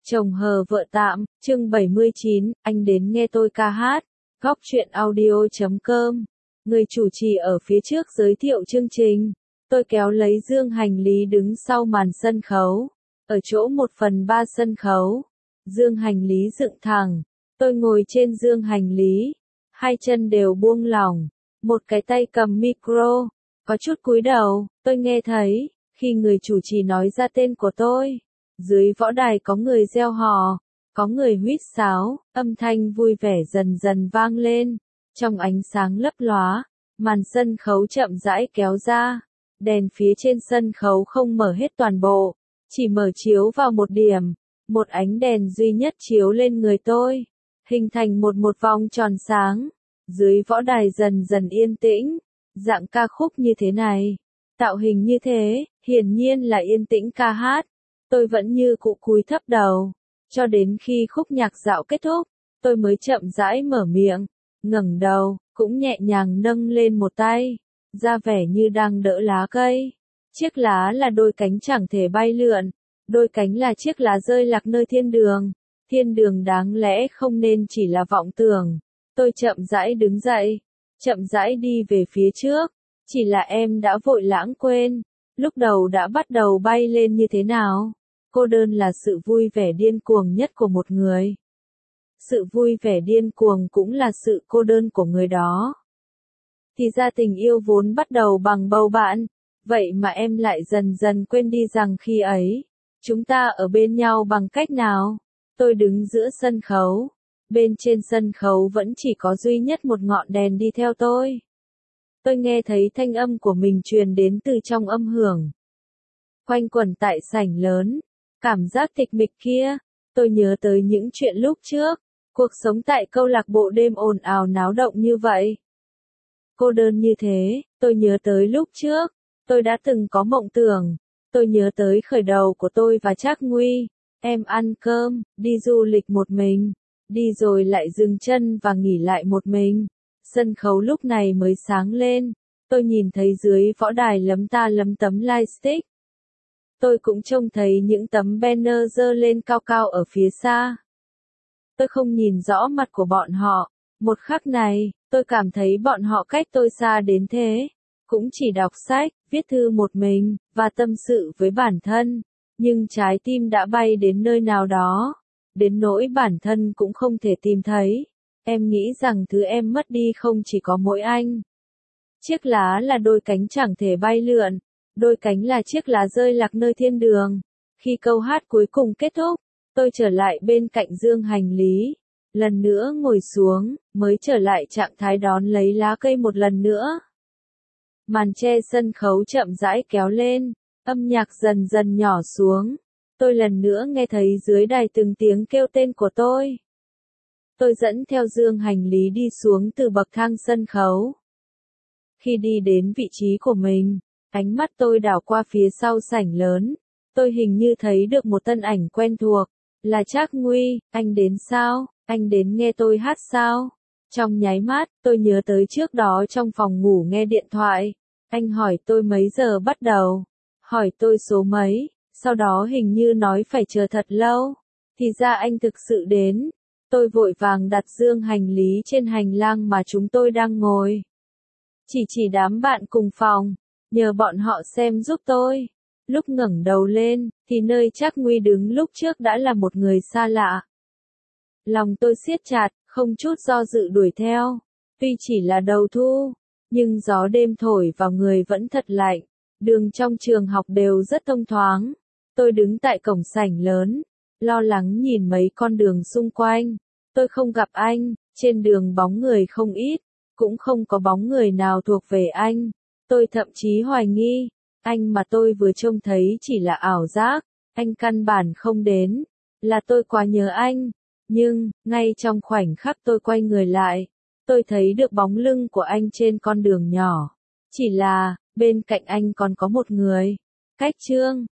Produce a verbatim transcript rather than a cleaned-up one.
Chồng hờ vợ tạm, chương bảy mươi chín, anh đến nghe tôi ca hát. Góc truyện audio chấm com. Người chủ trì ở phía trước giới thiệu chương trình. Tôi kéo lấy dương hành lý đứng sau màn sân khấu. Ở chỗ một phần ba sân khấu. Dương hành lý dựng thẳng. Tôi ngồi trên dương hành lý. Hai chân đều buông lỏng. Một cái tay cầm micro. Có chút cúi đầu, tôi nghe thấy, khi người chủ trì nói ra tên của tôi. Dưới võ đài có người reo hò, có người huýt sáo, âm thanh vui vẻ dần dần vang lên. Trong ánh sáng lấp lóa, màn sân khấu chậm rãi kéo ra. Đèn phía trên sân khấu không mở hết toàn bộ, chỉ mở chiếu vào một điểm. Một ánh đèn duy nhất chiếu lên người tôi, hình thành một một vòng tròn sáng. Dưới võ đài dần dần yên tĩnh, dạng ca khúc như thế này, tạo hình như thế, hiển nhiên là yên tĩnh ca hát. Tôi vẫn như cũ cúi thấp đầu, cho đến khi khúc nhạc dạo kết thúc, tôi mới chậm rãi mở miệng, ngẩng đầu, cũng nhẹ nhàng nâng lên một tay, ra vẻ như đang đỡ lá cây. Chiếc lá là đôi cánh chẳng thể bay lượn, đôi cánh là chiếc lá rơi lạc nơi thiên đường. Thiên đường đáng lẽ không nên chỉ là vọng tưởng. Tôi chậm rãi đứng dậy, chậm rãi đi về phía trước, chỉ là em đã vội lãng quên, lúc đầu đã bắt đầu bay lên như thế nào. Cô đơn là sự vui vẻ điên cuồng nhất của một người. Sự vui vẻ điên cuồng cũng là sự cô đơn của người đó. Thì ra tình yêu vốn bắt đầu bằng bầu bạn, vậy mà em lại dần dần quên đi rằng khi ấy, chúng ta ở bên nhau bằng cách nào. Tôi đứng giữa sân khấu, bên trên sân khấu vẫn chỉ có duy nhất một ngọn đèn đi theo tôi. Tôi nghe thấy thanh âm của mình truyền đến từ trong âm hưởng, quanh quẩn tại sảnh lớn. Cảm giác tịch mịch kia, tôi nhớ tới những chuyện lúc trước, cuộc sống tại câu lạc bộ đêm ồn ào náo động như vậy. Cô đơn như thế, tôi nhớ tới lúc trước, tôi đã từng có mộng tưởng, tôi nhớ tới khởi đầu của tôi và Trác Nguy, em ăn cơm, đi du lịch một mình, đi rồi lại dừng chân và nghỉ lại một mình. Sân khấu lúc này mới sáng lên, tôi nhìn thấy dưới võ đài lấm ta lấm tấm lightstick. Tôi cũng trông thấy những tấm banner dơ lên cao cao ở phía xa. Tôi không nhìn rõ mặt của bọn họ. Một khắc này, tôi cảm thấy bọn họ cách tôi xa đến thế. Cũng chỉ đọc sách, viết thư một mình, và tâm sự với bản thân. Nhưng trái tim đã bay đến nơi nào đó. Đến nỗi bản thân cũng không thể tìm thấy. Em nghĩ rằng thứ em mất đi không chỉ có mỗi anh. Chiếc lá là đôi cánh chẳng thể bay lượn. Đôi cánh là chiếc lá rơi lạc nơi thiên đường. Khi câu hát cuối cùng kết thúc, tôi trở lại bên cạnh dương hành lý. Lần nữa ngồi xuống, mới trở lại trạng thái đón lấy lá cây một lần nữa. Màn che sân khấu chậm rãi kéo lên, âm nhạc dần dần nhỏ xuống. Tôi lần nữa nghe thấy dưới đài từng tiếng kêu tên của tôi. Tôi dẫn theo dương hành lý đi xuống từ bậc thang sân khấu. Khi đi đến vị trí của mình, ánh mắt tôi đảo qua phía sau sảnh lớn. Tôi hình như thấy được một thân ảnh quen thuộc. Là Trác Nguy, anh đến sao? Anh đến nghe tôi hát sao? Trong nháy mắt, tôi nhớ tới trước đó trong phòng ngủ nghe điện thoại. Anh hỏi tôi mấy giờ bắt đầu. Hỏi tôi số mấy. Sau đó hình như nói phải chờ thật lâu. Thì ra anh thực sự đến. Tôi vội vàng đặt dương hành lý trên hành lang mà chúng tôi đang ngồi. Chỉ chỉ đám bạn cùng phòng. Nhờ bọn họ xem giúp tôi. Lúc ngẩng đầu lên, thì nơi Trác Nguy đứng lúc trước đã là một người xa lạ. Lòng tôi siết chặt, không chút do dự đuổi theo. Tuy chỉ là đầu thu, nhưng gió đêm thổi vào người vẫn thật lạnh. Đường trong trường học đều rất thông thoáng. Tôi đứng tại cổng sảnh lớn, lo lắng nhìn mấy con đường xung quanh. Tôi không gặp anh, trên đường bóng người không ít, cũng không có bóng người nào thuộc về anh. Tôi thậm chí hoài nghi, anh mà tôi vừa trông thấy chỉ là ảo giác, anh căn bản không đến, là tôi quá nhớ anh. Nhưng, ngay trong khoảnh khắc tôi quay người lại, tôi thấy được bóng lưng của anh trên con đường nhỏ. Chỉ là, bên cạnh anh còn có một người. Cách chương